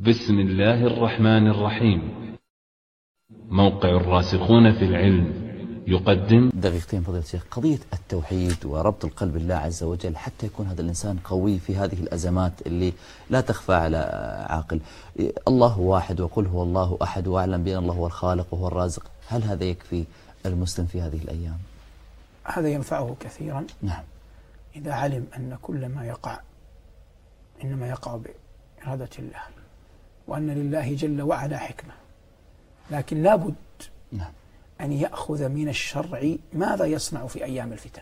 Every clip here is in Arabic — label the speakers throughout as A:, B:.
A: بسم الله الرحمن الرحيم. موقع الراسخون في العلم يقدم
B: دقيقتين فضيلة الشيخ، قضية التوحيد وربط القلب بالله عز وجل حتى يكون هذا الإنسان قوي في هذه الأزمات اللي لا تخفى على عاقل. الله واحد وقل هو الله أحد وأعلم بأن الله هو الخالق وهو الرازق، هل هذا يكفي المسلم في هذه الأيام؟
C: هذا ينفعه كثيرا.
B: نعم.
C: إذا علم أن كل ما يقع إنما يقع بإرادة الله، وأن لله جل وعلا حكمة، لكن لا بد
B: نعم
C: أن يأخذ من الشرع ماذا يصنع في أيام الفتن.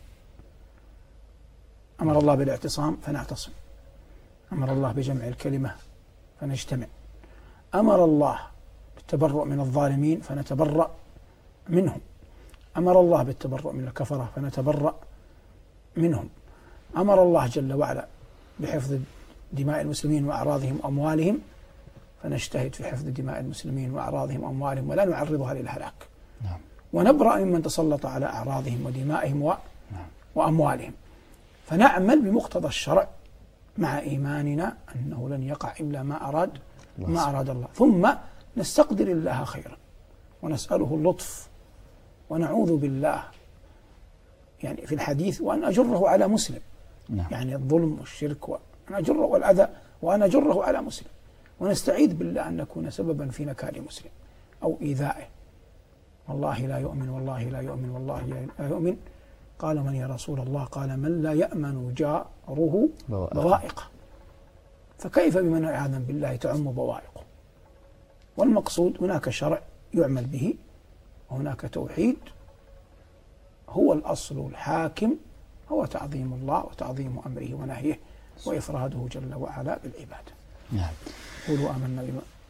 C: أمر الله بالاعتصام فنعتصم، أمر الله بجمع الكلمة فنجتمع، أمر الله بالتبرؤ من الظالمين فنتبرأ منهم، أمر الله بالتبرؤ من الكفرة فنتبرأ منهم، أمر الله جل وعلا بحفظ دماء المسلمين وأعراضهم وأموالهم فنجتهد في حفظ دماء المسلمين وأعراضهم وأموالهم ولا نعرضها للهلاك.
B: نعم.
C: ونبرأ ممن تسلط على أعراضهم ودمائهم وأموالهم، فنعمل بمقتضى الشرع مع إيماننا أنه لن يقع إلا ما أراد الله، ثم نستقدر الله خيرا ونسأله اللطف ونعوذ بالله يعني في الحديث وأن أجره على مسلم.
B: نعم.
C: يعني الظلم والشرك وأن أجره والأذى وأن أجره على مسلم، ونستعيذ بالله أن نكون سببا في نكال مسلم أو إيذائه. والله لا يؤمن والله لا يؤمن والله لا يؤمن. قال من يا رسول الله؟ قال من لا يأمن جاره بوائقه. فكيف بمن عياذا بالله تعم بوائقه؟ والمقصود هناك شرع يعمل به، وهناك توحيد هو الأصل الحاكم، هو تعظيم الله وتعظيم أمره ونهيه وإفراده جل وعلا بالعبادة.
B: نعم.
C: قولوا آمنا بما